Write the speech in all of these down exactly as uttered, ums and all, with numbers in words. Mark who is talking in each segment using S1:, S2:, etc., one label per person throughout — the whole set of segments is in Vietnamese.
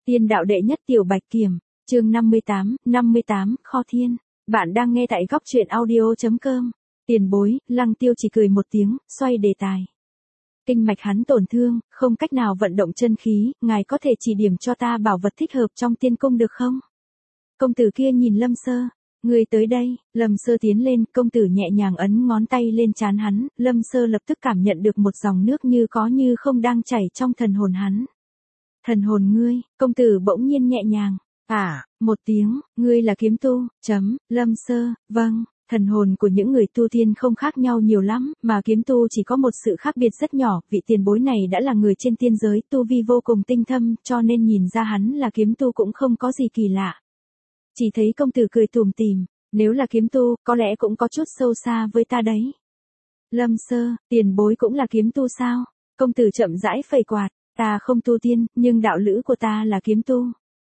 S1: Tiên đạo đệ nhất tiểu bạch kiểm, chương năm mươi tám, năm mươi tám, Kho Thiên. Bạn đang nghe tại góc truyện audio.com. Tiền bối, Lăng Tiêu chỉ cười một tiếng, xoay đề tài. Kinh mạch hắn tổn thương, không cách nào vận động chân khí, ngài có thể chỉ điểm cho ta bảo vật thích hợp trong tiên cung được không? Công tử kia nhìn Lâm Sơ. Người tới đây, Lâm Sơ tiến lên, công tử nhẹ nhàng ấn ngón tay lên trán hắn, Lâm Sơ lập tức cảm nhận được một dòng nước như có như không đang chảy trong thần hồn hắn. Thần hồn ngươi, công tử bỗng nhiên nhẹ nhàng, à, một tiếng, ngươi là kiếm tu, chấm, Lâm Sơ, vâng, thần hồn của những người tu tiên không khác nhau nhiều lắm, mà kiếm tu chỉ có một sự khác biệt rất nhỏ, vị tiền bối này đã là người trên tiên giới, tu vi vô cùng tinh thâm, cho nên nhìn ra hắn là kiếm tu cũng không có gì kỳ lạ. Chỉ thấy công tử cười tủm tỉm, nếu là kiếm tu, có lẽ cũng có chút sâu xa với ta đấy. Lâm Sơ, tiền bối cũng là kiếm tu sao? Công tử chậm rãi phẩy quạt, ta không tu tiên, nhưng đạo lữ của ta là kiếm tu.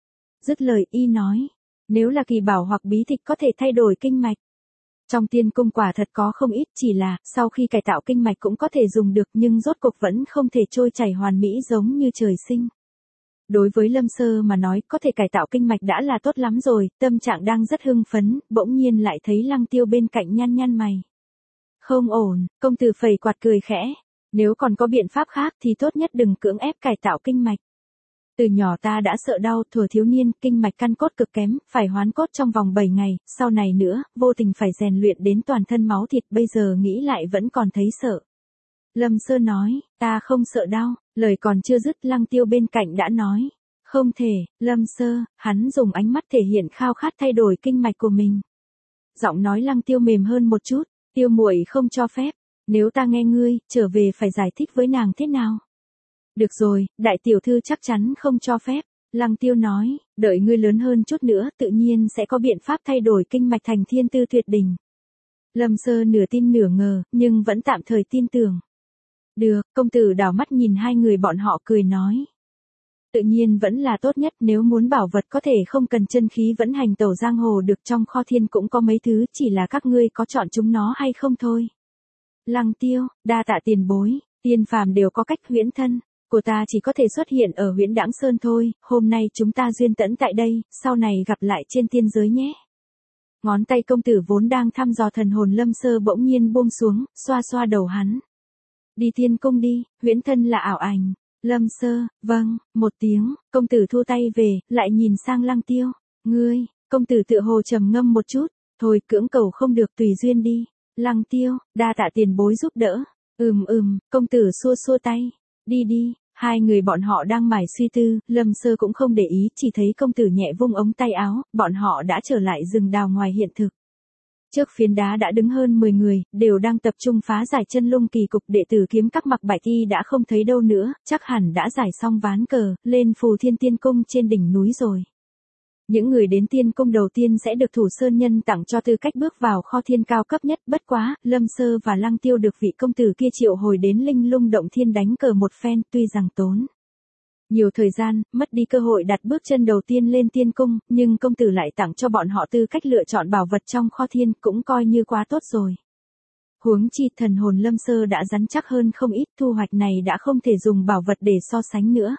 S1: Dứt lời y nói, nếu là kỳ bảo hoặc bí tịch có thể thay đổi kinh mạch. Trong tiên cung quả thật có không ít, chỉ là, sau khi cải tạo kinh mạch cũng có thể dùng được nhưng rốt cuộc vẫn không thể trôi chảy hoàn mỹ giống như trời sinh. Đối với Lâm Sơ mà nói, có thể cải tạo kinh mạch đã là tốt lắm rồi, tâm trạng đang rất hưng phấn, bỗng nhiên lại thấy Lăng Tiêu bên cạnh nhăn nhăn mày. Không ổn, công tử phẩy quạt cười khẽ, nếu còn có biện pháp khác thì tốt nhất đừng cưỡng ép cải tạo kinh mạch. Từ nhỏ ta đã sợ đau, thuở thiếu niên, kinh mạch căn cốt cực kém, phải hoán cốt trong vòng bảy ngày, sau này nữa, vô tình phải rèn luyện đến toàn thân máu thịt, bây giờ nghĩ lại vẫn còn thấy sợ. Lâm Sơ nói, ta không sợ đau, lời còn chưa dứt Lăng Tiêu bên cạnh đã nói. Không thể, Lâm Sơ, hắn dùng ánh mắt thể hiện khao khát thay đổi kinh mạch của mình. Giọng nói Lăng Tiêu mềm hơn một chút, Tiêu muội không cho phép, nếu ta nghe ngươi, trở về phải giải thích với nàng thế nào? Được rồi, đại tiểu thư chắc chắn không cho phép, Lăng Tiêu nói, đợi ngươi lớn hơn chút nữa tự nhiên sẽ có biện pháp thay đổi kinh mạch thành thiên tư tuyệt đỉnh. Lâm Sơ nửa tin nửa ngờ, nhưng vẫn tạm thời tin tưởng. Được, công tử đảo mắt nhìn hai người bọn họ cười nói. Tự nhiên vẫn là tốt nhất, nếu muốn bảo vật có thể không cần chân khí vẫn hành tẩu giang hồ được, trong kho thiên cũng có mấy thứ, chỉ là các ngươi có chọn chúng nó hay không thôi. Lăng Tiêu, đa tạ tiền bối, tiên phàm đều có cách huyễn thân, của ta chỉ có thể xuất hiện ở Huyễn Đãng Sơn thôi, hôm nay chúng ta duyên tẫn tại đây, sau này gặp lại trên tiên giới nhé. Ngón tay công tử vốn đang thăm dò thần hồn Lâm Sơ bỗng nhiên buông xuống, xoa xoa đầu hắn. Đi tiên cung đi, huyễn thân là ảo ảnh. Lâm Sơ, vâng, một tiếng, công tử thu tay về, lại nhìn sang Lăng Tiêu. Ngươi, công tử tựa hồ trầm ngâm một chút, thôi cưỡng cầu không được, tùy duyên đi. Lăng Tiêu, đa tạ tiền bối giúp đỡ. Ừm ừm, công tử xua xua tay. Đi đi, hai người bọn họ đang mải suy tư, Lâm Sơ cũng không để ý, chỉ thấy công tử nhẹ vung ống tay áo, bọn họ đã trở lại rừng đào ngoài hiện thực. Trước phiến đá đã đứng hơn mười người, đều đang tập trung phá giải chân lung kỳ cục, đệ tử kiếm các mặc bạch y đã không thấy đâu nữa, chắc hẳn đã giải xong ván cờ, lên phù thiên tiên cung trên đỉnh núi rồi. Những người đến tiên cung đầu tiên sẽ được Thủ Sơn Nhân tặng cho tư cách bước vào kho thiên cao cấp nhất, bất quá, Lâm Sơ và Lăng Tiêu được vị công tử kia triệu hồi đến linh lung động thiên đánh cờ một phen, tuy rằng tốn nhiều thời gian, mất đi cơ hội đặt bước chân đầu tiên lên tiên cung, nhưng công tử lại tặng cho bọn họ tư cách lựa chọn bảo vật trong kho thiên, cũng coi như quá tốt rồi. Huống chi thần hồn Lâm Sơ đã rắn chắc hơn không ít, thu hoạch này đã không thể dùng bảo vật để so sánh nữa.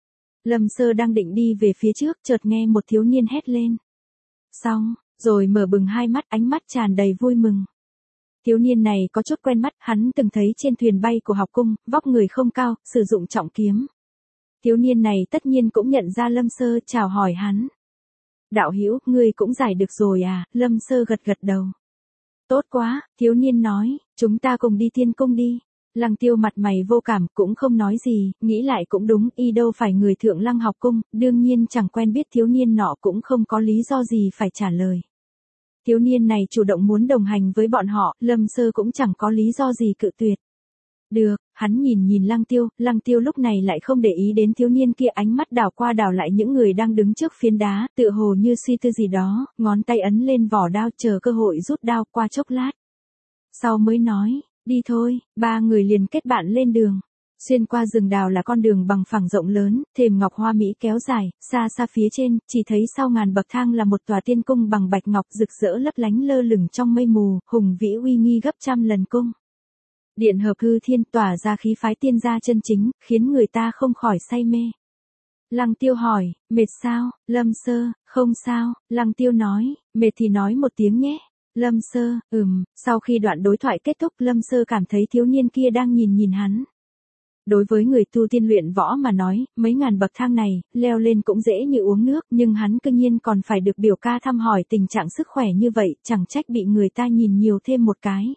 S1: Lâm Sơ đang định đi về phía trước, chợt nghe một thiếu niên hét lên. Xong, rồi mở bừng hai mắt, ánh mắt tràn đầy vui mừng. Thiếu niên này có chút quen mắt, hắn từng thấy trên thuyền bay của học cung, vóc người không cao, sử dụng trọng kiếm. Thiếu niên này tất nhiên cũng nhận ra Lâm Sơ, chào hỏi hắn. Đạo hữu, ngươi cũng giải được rồi à? Lâm Sơ gật gật đầu. Tốt quá, thiếu niên nói, chúng ta cùng đi tiên cung đi. Lăng Tiêu mặt mày vô cảm, cũng không nói gì, nghĩ lại cũng đúng, y đâu phải người thượng Lăng học cung, đương nhiên chẳng quen biết thiếu niên nọ cũng không có lý do gì phải trả lời. Thiếu niên này chủ động muốn đồng hành với bọn họ, Lâm Sơ cũng chẳng có lý do gì cự tuyệt. Được, hắn nhìn nhìn Lăng Tiêu, Lăng Tiêu lúc này lại không để ý đến thiếu niên kia, ánh mắt đảo qua đảo lại những người đang đứng trước phiến đá, tựa hồ như suy tư gì đó, ngón tay ấn lên vỏ đao chờ cơ hội rút đao, qua chốc lát. Sau mới nói, đi thôi, ba người liền kết bạn lên đường. Xuyên qua rừng đào là con đường bằng phẳng rộng lớn, thềm ngọc hoa mỹ kéo dài, xa xa phía trên, chỉ thấy sau ngàn bậc thang là một tòa tiên cung bằng bạch ngọc rực rỡ lấp lánh lơ lửng trong mây mù, hùng vĩ uy nghi gấp trăm lần cung. Điện hợp hư thiên, tỏa ra khí phái tiên gia chân chính, khiến người ta không khỏi say mê. Lăng Tiêu hỏi, mệt sao, Lâm Sơ, không sao, Lăng Tiêu nói, mệt thì nói một tiếng nhé. Lâm Sơ, ừm, sau khi đoạn đối thoại kết thúc Lâm Sơ cảm thấy thiếu niên kia đang nhìn nhìn hắn. Đối với người tu tiên luyện võ mà nói, mấy ngàn bậc thang này, leo lên cũng dễ như uống nước, nhưng hắn cương nhiên còn phải được biểu ca thăm hỏi tình trạng sức khỏe như vậy, chẳng trách bị người ta nhìn nhiều thêm một cái.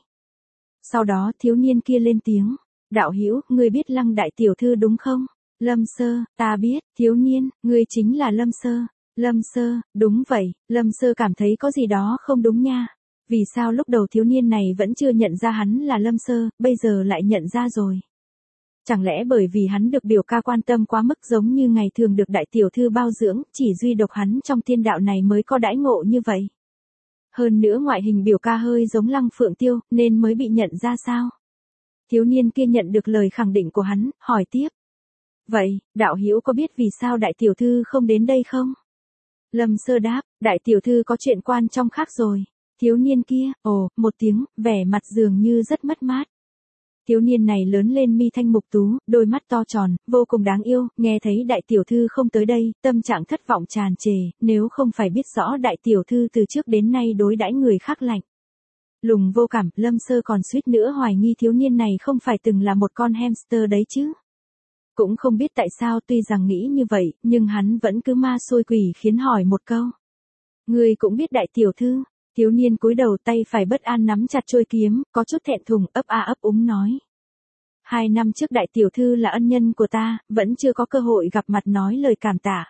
S1: Sau đó thiếu niên kia lên tiếng, đạo hữu, ngươi biết Lăng đại tiểu thư đúng không? Lâm Sơ, ta biết, thiếu niên, ngươi chính là Lâm Sơ. Lâm Sơ, đúng vậy, Lâm Sơ cảm thấy có gì đó không đúng nha. Vì sao lúc đầu thiếu niên này vẫn chưa nhận ra hắn là Lâm Sơ, bây giờ lại nhận ra rồi? Chẳng lẽ bởi vì hắn được biểu ca quan tâm quá mức giống như ngày thường được đại tiểu thư bao dưỡng, chỉ duy độc hắn trong thiên đạo này mới có đãi ngộ như vậy? Hơn nữa ngoại hình biểu ca hơi giống Lăng Phượng Tiêu, nên mới bị nhận ra sao? Thiếu niên kia nhận được lời khẳng định của hắn, hỏi tiếp. Vậy, đạo hữu có biết vì sao đại tiểu thư không đến đây không? Lâm Sơ đáp, đại tiểu thư có chuyện quan trọng khác rồi. Thiếu niên kia, ồ, một tiếng, vẻ mặt dường như rất mất mát. Thiếu niên này lớn lên mi thanh mục tú, đôi mắt to tròn, vô cùng đáng yêu, nghe thấy đại tiểu thư không tới đây, tâm trạng thất vọng tràn trề, nếu không phải biết rõ đại tiểu thư từ trước đến nay đối đãi người khác lạnh. Lùng vô cảm, Lâm Sơ còn suýt nữa hoài nghi thiếu niên này không phải từng là một con hamster đấy chứ. Cũng không biết tại sao tuy rằng nghĩ như vậy, nhưng hắn vẫn cứ ma xôi quỷ khiến hỏi một câu. Người cũng biết đại tiểu thư, thiếu niên cúi đầu tay phải bất an nắm chặt trôi kiếm, có chút thẹn thùng ấp a ấp úng nói. Hai năm trước đại tiểu thư là ân nhân của ta, vẫn chưa có cơ hội gặp mặt nói lời cảm tạ.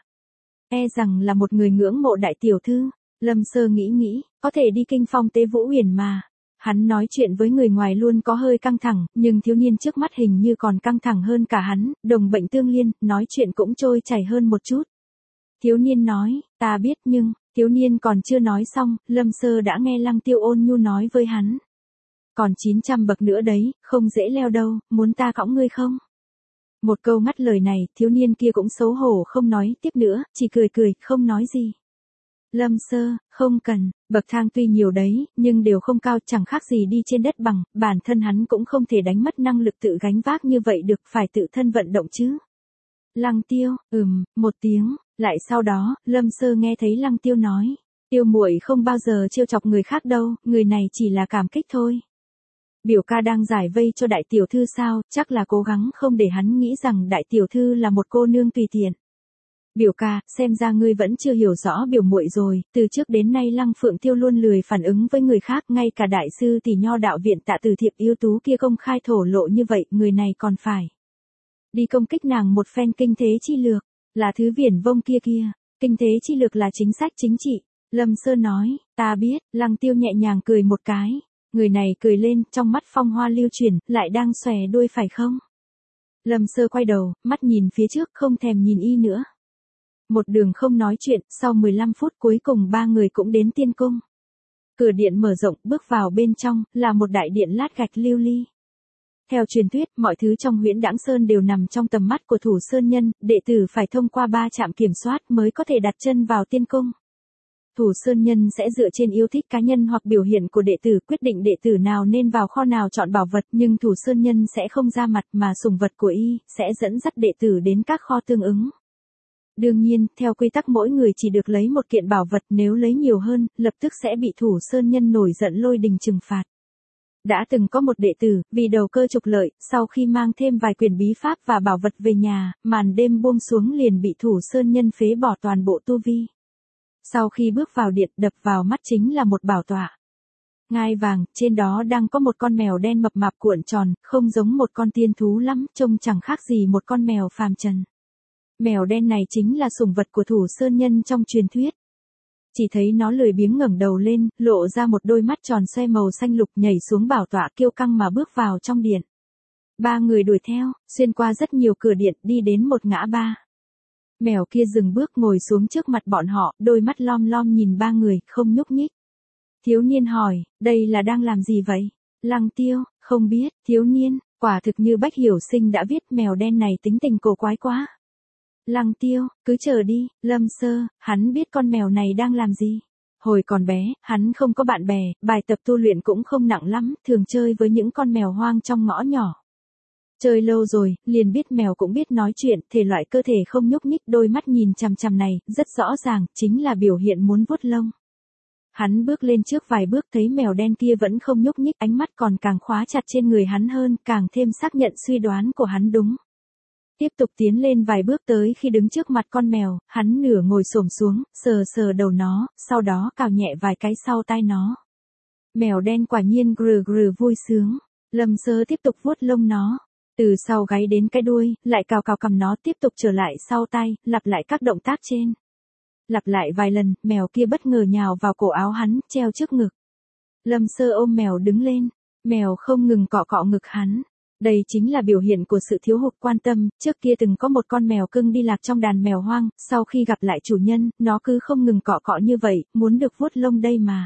S1: E rằng là một người ngưỡng mộ đại tiểu thư, Lâm Sơ nghĩ nghĩ, có thể đi kinh phong tế vũ huyền mà. Hắn nói chuyện với người ngoài luôn có hơi căng thẳng, nhưng thiếu niên trước mắt hình như còn căng thẳng hơn cả hắn, đồng bệnh tương liên, nói chuyện cũng trôi chảy hơn một chút. Thiếu niên nói, ta biết nhưng, thiếu niên còn chưa nói xong, Lâm Sơ đã nghe Lăng Tiêu ôn nhu nói với hắn. Còn chín trăm bậc nữa đấy, không dễ leo đâu, muốn ta cõng ngươi không? Một câu ngắt lời này, thiếu niên kia cũng xấu hổ không nói tiếp nữa, chỉ cười cười, không nói gì. Lâm Sơ, không cần, bậc thang tuy nhiều đấy, nhưng đều không cao, chẳng khác gì đi trên đất bằng, bản thân hắn cũng không thể đánh mất năng lực tự gánh vác như vậy được, phải tự thân vận động chứ. Lăng Tiêu, ừm, một tiếng, lại sau đó, Lâm Sơ nghe thấy Lăng Tiêu nói, Tiêu muội không bao giờ trêu chọc người khác đâu, người này chỉ là cảm kích thôi. Biểu ca đang giải vây cho đại tiểu thư sao, chắc là cố gắng không để hắn nghĩ rằng đại tiểu thư là một cô nương tùy tiện. Biểu ca, xem ra ngươi vẫn chưa hiểu rõ biểu muội rồi, từ trước đến nay Lăng Phượng Tiêu luôn lười phản ứng với người khác, ngay cả đại sư tỷ nho đạo viện Tạ Từ Thiệp ưu tú kia công khai thổ lộ như vậy, người này còn phải đi công kích nàng một phen kinh thế chi lược, là thứ viển vông kia kia, kinh thế chi lược là chính sách chính trị. Lâm Sơ nói, ta biết, Lăng Tiêu nhẹ nhàng cười một cái, người này cười lên, trong mắt phong hoa lưu chuyển, lại đang xòe đuôi phải không? Lâm Sơ quay đầu, mắt nhìn phía trước không thèm nhìn y nữa. Một đường không nói chuyện, sau mười lăm phút cuối cùng ba người cũng đến tiên cung. Cửa điện mở rộng, bước vào bên trong, là một đại điện lát gạch lưu ly. Theo truyền thuyết, mọi thứ trong Huyễn Đãng Sơn đều nằm trong tầm mắt của Thủ Sơn Nhân, đệ tử phải thông qua ba trạm kiểm soát mới có thể đặt chân vào tiên cung. Thủ Sơn Nhân sẽ dựa trên yêu thích cá nhân hoặc biểu hiện của đệ tử quyết định đệ tử nào nên vào kho nào chọn bảo vật, nhưng Thủ Sơn Nhân sẽ không ra mặt mà sủng vật của y sẽ dẫn dắt đệ tử đến các kho tương ứng. Đương nhiên, theo quy tắc mỗi người chỉ được lấy một kiện bảo vật, nếu lấy nhiều hơn, lập tức sẽ bị Thủ Sơn Nhân nổi giận lôi đình trừng phạt. Đã từng có một đệ tử, vì đầu cơ trục lợi, sau khi mang thêm vài quyển bí pháp và bảo vật về nhà, màn đêm buông xuống liền bị Thủ Sơn Nhân phế bỏ toàn bộ tu vi. Sau khi bước vào điện, đập vào mắt chính là một bảo tọa. Ngai vàng, trên đó đang có một con mèo đen mập mạp cuộn tròn, không giống một con tiên thú lắm, trông chẳng khác gì một con mèo phàm trần. Mèo đen này chính là sủng vật của Thủ Sơn Nhân trong truyền thuyết. Chỉ thấy nó lười biếng ngẩng đầu lên, lộ ra một đôi mắt tròn xoe màu xanh lục, nhảy xuống bảo tọa kiêu căng mà bước vào trong điện. Ba người đuổi theo, xuyên qua rất nhiều cửa điện, đi đến một ngã ba. Mèo kia dừng bước ngồi xuống trước mặt bọn họ, đôi mắt lom lom nhìn ba người, không nhúc nhích. Thiếu niên hỏi, đây là đang làm gì vậy? Lăng Tiêu, không biết, thiếu niên, quả thực như Bách Hiểu Sinh đã viết, mèo đen này tính tình cổ quái quá. Lăng Tiêu, cứ chờ đi, Lâm Sơ, hắn biết con mèo này đang làm gì. Hồi còn bé, hắn không có bạn bè, bài tập tu luyện cũng không nặng lắm, thường chơi với những con mèo hoang trong ngõ nhỏ. Chơi lâu rồi, liền biết mèo cũng biết nói chuyện, thể loại cơ thể không nhúc nhích, đôi mắt nhìn chằm chằm này, rất rõ ràng, chính là biểu hiện muốn vuốt lông. Hắn bước lên trước vài bước thấy mèo đen kia vẫn không nhúc nhích, ánh mắt còn càng khóa chặt trên người hắn hơn, càng thêm xác nhận suy đoán của hắn đúng. Tiếp tục tiến lên vài bước tới khi đứng trước mặt con mèo, hắn nửa ngồi xổm xuống, sờ sờ đầu nó, sau đó cào nhẹ vài cái sau tai nó. Mèo đen quả nhiên grừ grừ vui sướng. Lâm Sơ tiếp tục vuốt lông nó. Từ sau gáy đến cái đuôi, lại cào cào cầm nó tiếp tục trở lại sau tai, lặp lại các động tác trên. Lặp lại vài lần, mèo kia bất ngờ nhào vào cổ áo hắn, treo trước ngực. Lâm Sơ ôm mèo đứng lên. Mèo không ngừng cọ cọ ngực hắn. Đây chính là biểu hiện của sự thiếu hụt quan tâm, trước kia từng có một con mèo cưng đi lạc trong đàn mèo hoang, sau khi gặp lại chủ nhân, nó cứ không ngừng cọ cọ như vậy, muốn được vuốt lông đây mà.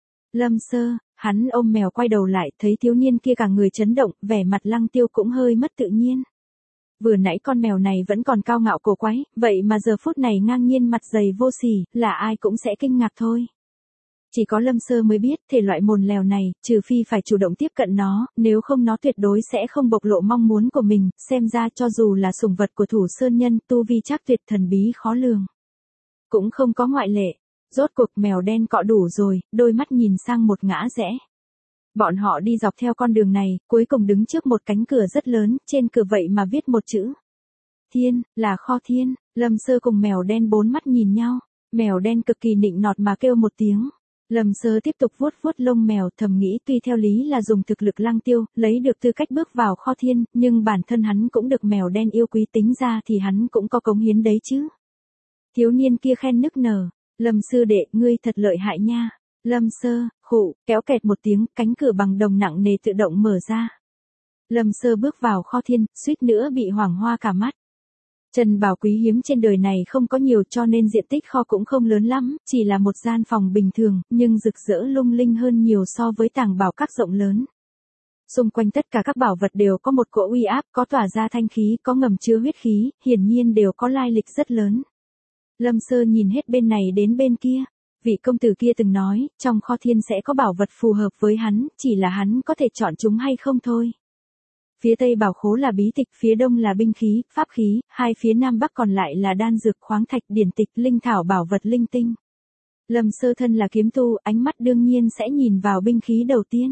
S1: Lâm Sơ, hắn ôm mèo quay đầu lại, thấy thiếu niên kia cả người chấn động, vẻ mặt Lăng Tiêu cũng hơi mất tự nhiên. Vừa nãy con mèo này vẫn còn cao ngạo cổ quái, vậy mà giờ phút này ngang nhiên mặt dày vô sỉ, là ai cũng sẽ kinh ngạc thôi. Chỉ có Lâm Sơ mới biết, thể loại mồn lèo này, trừ phi phải chủ động tiếp cận nó, nếu không nó tuyệt đối sẽ không bộc lộ mong muốn của mình, xem ra cho dù là sủng vật của Thủ Sơn Nhân, tu vi chắc tuyệt thần bí khó lường. Cũng không có ngoại lệ. Rốt cuộc mèo đen cọ đủ rồi, đôi mắt nhìn sang một ngã rẽ. Bọn họ đi dọc theo con đường này, cuối cùng đứng trước một cánh cửa rất lớn, trên cửa vậy mà viết một chữ. Thiên, là kho thiên. Lâm Sơ cùng mèo đen bốn mắt nhìn nhau. Mèo đen cực kỳ nịnh nọt mà kêu một tiếng. Lâm Sơ tiếp tục vuốt vuốt lông mèo, thầm nghĩ tuy theo lý là dùng thực lực Lăng Tiêu, lấy được tư cách bước vào kho thiên, nhưng bản thân hắn cũng được mèo đen yêu quý, tính ra thì hắn cũng có cống hiến đấy chứ. Thiếu niên kia khen nức nở. Lâm sư đệ, ngươi thật lợi hại nha. Lâm Sơ, khụ, kéo kẹt một tiếng, cánh cửa bằng đồng nặng nề tự động mở ra. Lâm Sơ bước vào kho thiên, suýt nữa bị hoảng hoa cả mắt. Trần bảo quý hiếm trên đời này không có nhiều, cho nên diện tích kho cũng không lớn lắm, chỉ là một gian phòng bình thường, nhưng rực rỡ lung linh hơn nhiều so với tàng bảo các rộng lớn. Xung quanh tất cả các bảo vật đều có một cỗ uy áp, có tỏa ra thanh khí, có ngầm chứa huyết khí, hiển nhiên đều có lai lịch rất lớn. Lâm Sơ nhìn hết bên này đến bên kia. Vị công tử kia từng nói, trong kho thiên sẽ có bảo vật phù hợp với hắn, chỉ là hắn có thể chọn chúng hay không thôi. Phía tây bảo khố là bí tịch, phía đông là binh khí, pháp khí, hai phía nam bắc còn lại là đan dược, khoáng thạch, điển tịch, linh thảo, bảo vật linh tinh. Lâm Sơ thân là kiếm tu, ánh mắt đương nhiên sẽ nhìn vào binh khí đầu tiên.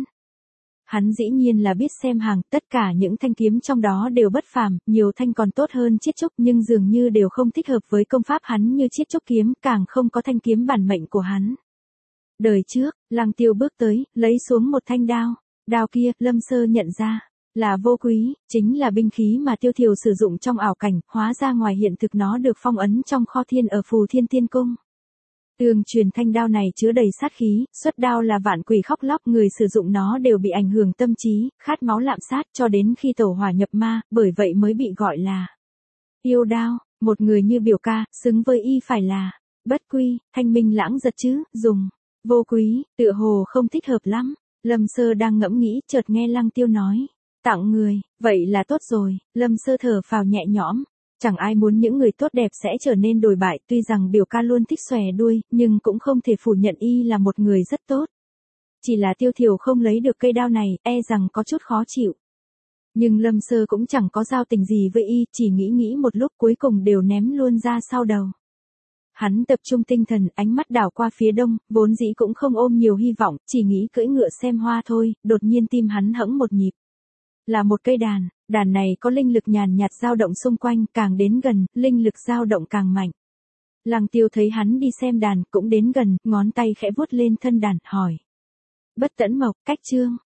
S1: Hắn dĩ nhiên là biết xem hàng, tất cả những thanh kiếm trong đó đều bất phàm, nhiều thanh còn tốt hơn chiết trúc, nhưng dường như đều không thích hợp với công pháp hắn như chiết trúc kiếm, càng không có thanh kiếm bản mệnh của hắn. Đời trước, Lăng Tiêu bước tới, lấy xuống một thanh đao. Đao kia, Lâm Sơ nhận ra, là vô quý, chính là binh khí mà Tiêu Thiều sử dụng trong ảo cảnh, hóa ra ngoài hiện thực nó được phong ấn trong kho thiên ở Phù Thiên Tiên Cung. Tương truyền thanh đao này chứa đầy sát khí, xuất đao là vạn quỷ khóc lóc, người sử dụng nó đều bị ảnh hưởng tâm trí, khát máu lạm sát cho đến khi tẩu hỏa nhập ma, bởi vậy mới bị gọi là yêu đao. Một người như biểu ca, xứng với y phải là bất quy, thanh minh lãng giật chứ, dùng vô quý, tựa hồ không thích hợp lắm. Lâm Sơ đang ngẫm nghĩ, chợt nghe Lăng Tiêu nói, tặng người, vậy là tốt rồi. Lâm Sơ thở phào nhẹ nhõm. Chẳng ai muốn những người tốt đẹp sẽ trở nên đồi bại, tuy rằng biểu ca luôn thích xòe đuôi, nhưng cũng không thể phủ nhận y là một người rất tốt. Chỉ là Tiêu Thiều không lấy được cây đao này, e rằng có chút khó chịu. Nhưng Lâm Sơ cũng chẳng có giao tình gì với y, chỉ nghĩ nghĩ một lúc cuối cùng đều ném luôn ra sau đầu. Hắn tập trung tinh thần, ánh mắt đảo qua phía đông, vốn dĩ cũng không ôm nhiều hy vọng, chỉ nghĩ cưỡi ngựa xem hoa thôi, đột nhiên tim hắn hẫng một nhịp. Là một cây đàn, đàn này có linh lực nhàn nhạt dao động xung quanh, càng đến gần, linh lực dao động càng mạnh. Lăng Tiêu thấy hắn đi xem đàn, cũng đến gần, ngón tay khẽ vuốt lên thân đàn, hỏi. Bất Tẫn Mộc, cách chương,